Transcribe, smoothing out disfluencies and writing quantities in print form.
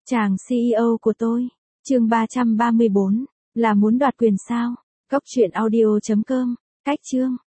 Chàng CEO của tôi. Chương 334, là muốn đoạt quyền sao? Cốc truyện audio.com. Cách chương.